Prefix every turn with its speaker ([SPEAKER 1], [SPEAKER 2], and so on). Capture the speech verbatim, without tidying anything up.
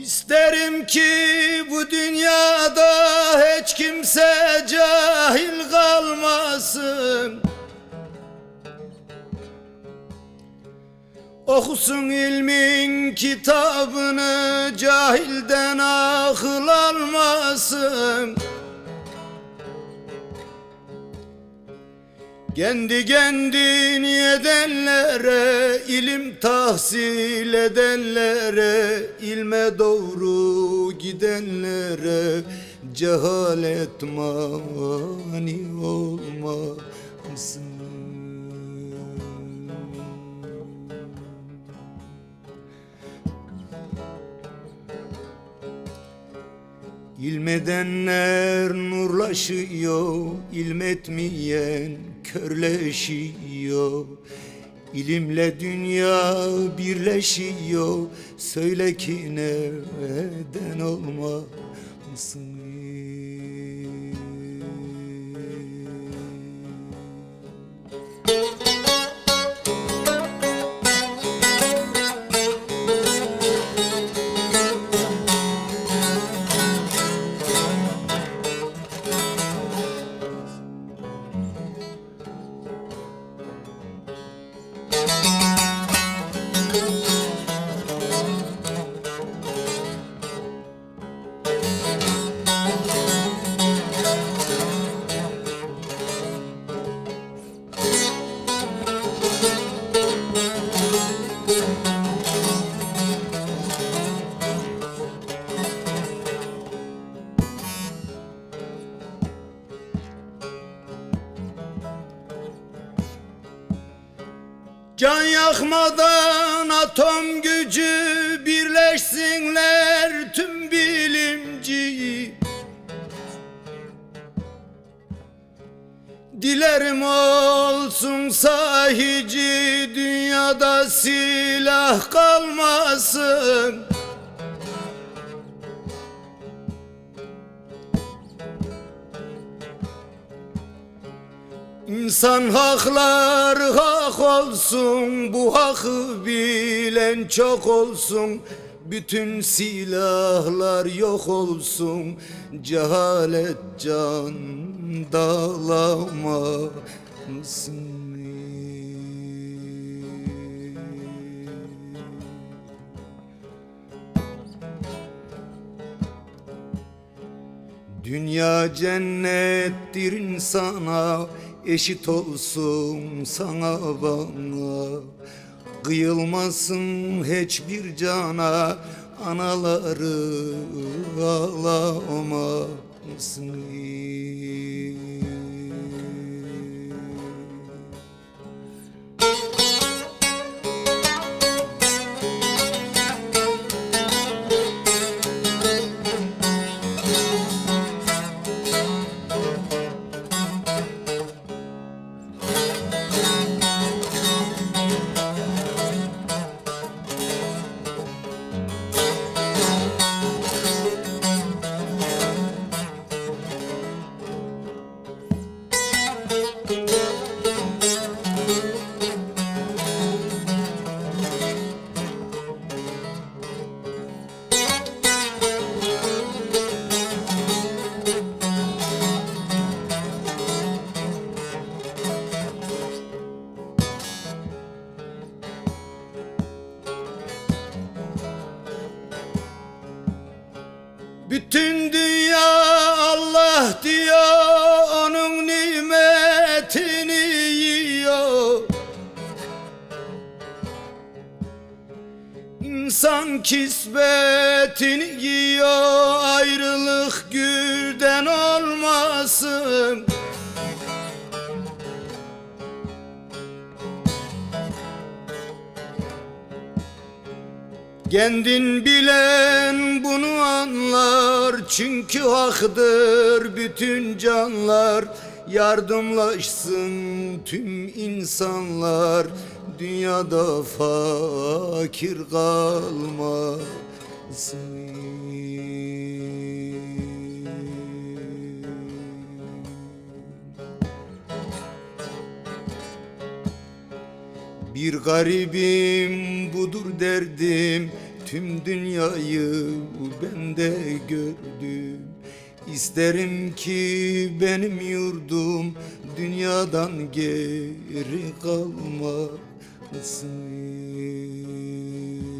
[SPEAKER 1] İsterim ki bu dünyada hiç kimse cahil kalmasın. Okusun ilmin kitabını, cahilden akıl almasın. Kendi kendini edenlere, ilim tahsil edenlere, ilme doğru gidenlere cehalet mani olmasın. İlmedenler nurlaşıyor, ilmetmeyen körleşiyor. İlimle dünya birleşiyor, söyle ki neden olmasın? Can yakmadan atom gücü, birleşsinler tüm bilimci. Dilerim olsun sahici, dünyada silah kalmasın. İnsan hakları hak olsun, bu hakkı bilen çok olsun. Bütün silahlar yok olsun, cehalet can dağlamasın. Dünya cennettir insana, eşit olsun sana bana. Kıyılmasın hiçbir cana, anaları ağlamasın. Bütün dünya Allah diyor, onun nimetini yiyor. İnsan kisbetini yiyor, ayrılık gülden olmasın. Kendin bilen bunu anlar, çünkü haktır bütün canlar. Yardımlaşsın tüm insanlar, dünyada fakir kalmasın. Bir garibim budur derdim, tüm dünyayı ben de gördüm. İsterim ki benim yurdum dünyadan geri kalmasın.